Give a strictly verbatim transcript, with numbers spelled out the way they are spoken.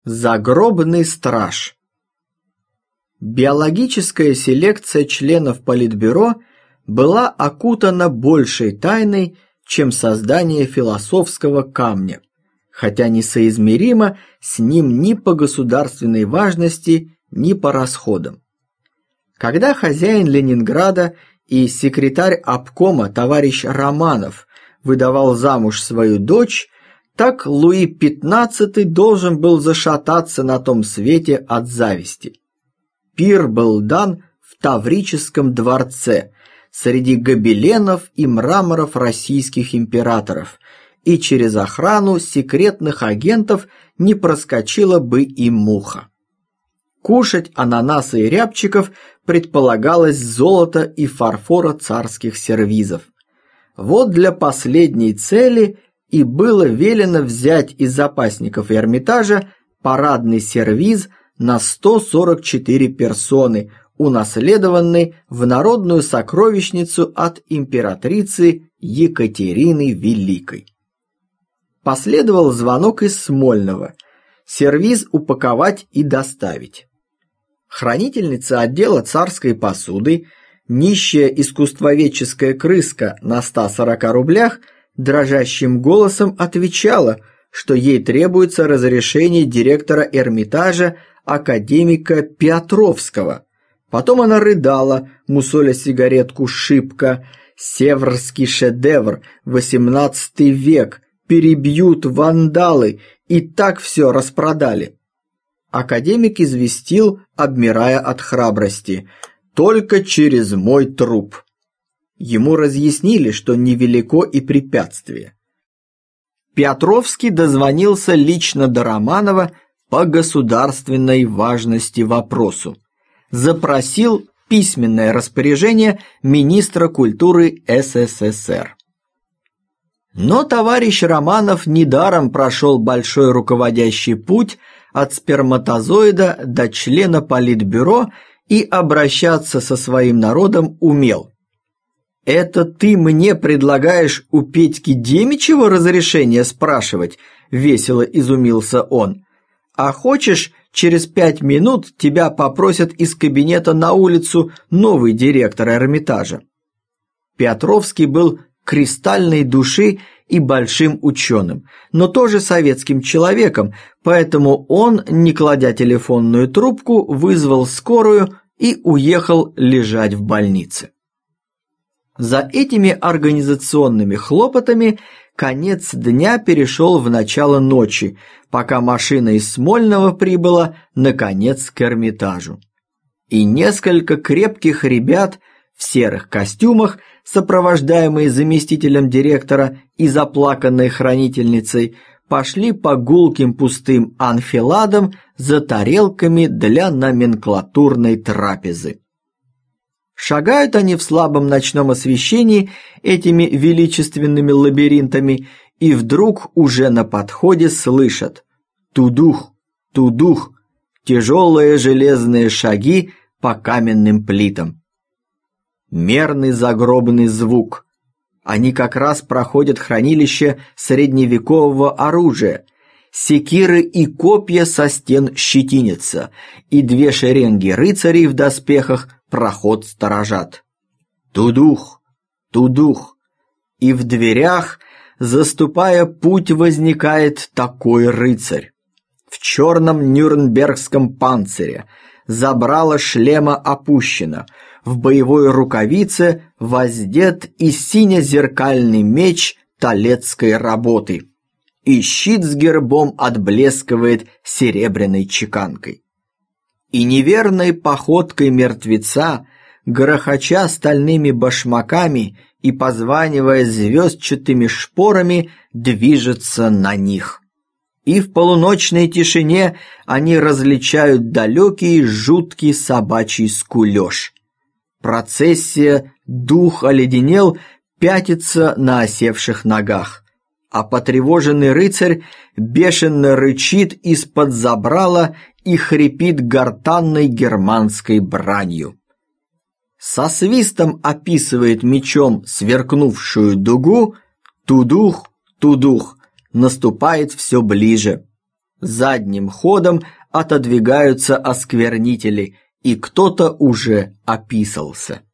Загробный страж. Биологическая селекция членов Политбюро была окутана большей тайной, чем создание философского камня, хотя несоизмеримо с ним ни по государственной важности, ни по расходам. Когда хозяин Ленинграда и секретарь обкома товарищ Романов выдавал замуж свою дочь, так Луи пятнадцатый должен был зашататься на том свете от зависти. Пир был дан в Таврическом дворце среди гобеленов и мраморов российских императоров, и через охрану секретных агентов не проскочила бы и муха. Кушать ананасы и рябчиков предполагалось золото и фарфора царских сервизов. Вот для последней цели и было велено взять из запасников Эрмитажа парадный сервиз на сто сорок четыре персоны, унаследованный в народную сокровищницу от императрицы Екатерины Великой. Последовал звонок из Смольного. Сервиз упаковать и доставить. Хранительница отдела царской посуды, нищая искусствоведческая крыска на ста сорока рублях, дрожащим голосом отвечала, что ей требуется разрешение директора Эрмитажа академика Петровского. Потом она рыдала, мусоля сигаретку шибко: «Северский шедевр, восемнадцатый век, перебьют вандалы, и так все распродали». Академик известил, обмирая от храбрости: «Только через мой труп». Ему разъяснили, что невелико и препятствие. Петровский дозвонился лично до Романова по государственной важности вопросу. Запросил письменное распоряжение министра культуры СССР. Но товарищ Романов недаром прошел большой руководящий путь от сперматозоида до члена Политбюро и обращаться со своим народом умел. «Это ты мне предлагаешь у Петьки Демичева разрешение спрашивать?» – весело изумился он. «А хочешь, через пять минут тебя попросят из кабинета на улицу новый директор Эрмитажа?» Петровский был кристальной души и большим ученым, но тоже советским человеком, поэтому он, не кладя телефонную трубку, вызвал скорую и уехал лежать в больнице. За этими организационными хлопотами конец дня перешел в начало ночи, пока машина из Смольного прибыла, наконец, к Эрмитажу. И несколько крепких ребят в серых костюмах, сопровождаемые заместителем директора и заплаканной хранительницей, пошли по гулким пустым анфиладам за тарелками для номенклатурной трапезы. Шагают они в слабом ночном освещении этими величественными лабиринтами, и вдруг уже на подходе слышат: тудух, тудух, тяжелые железные шаги по каменным плитам. Мерный загробный звук. Они как раз проходят хранилище средневекового оружия. Секиры и копья со стен щетинятся, и две шеренги рыцарей в доспехах проход сторожат. Тудух, тудух, и в дверях, заступая путь, возникает такой рыцарь. В черном нюрнбергском панцире, забрало шлема опущено, в боевой рукавице воздет и сине-зеркальный меч талецкой работы, и щит с гербом отблескивает серебряной чеканкой. И неверной походкой мертвеца, грохоча стальными башмаками и позванивая звездчатыми шпорами, движется на них. И в полуночной тишине они различают далекий жуткий собачий скулёж. Процессия, дух оледенел, пятится на осевших ногах, а потревоженный рыцарь бешено рычит из-под забрала и хрипит гортанной германской бранью. Со свистом описывает мечом сверкнувшую дугу, тудух, тудух, наступает все ближе. Задним ходом отодвигаются осквернители, и кто-то уже описался.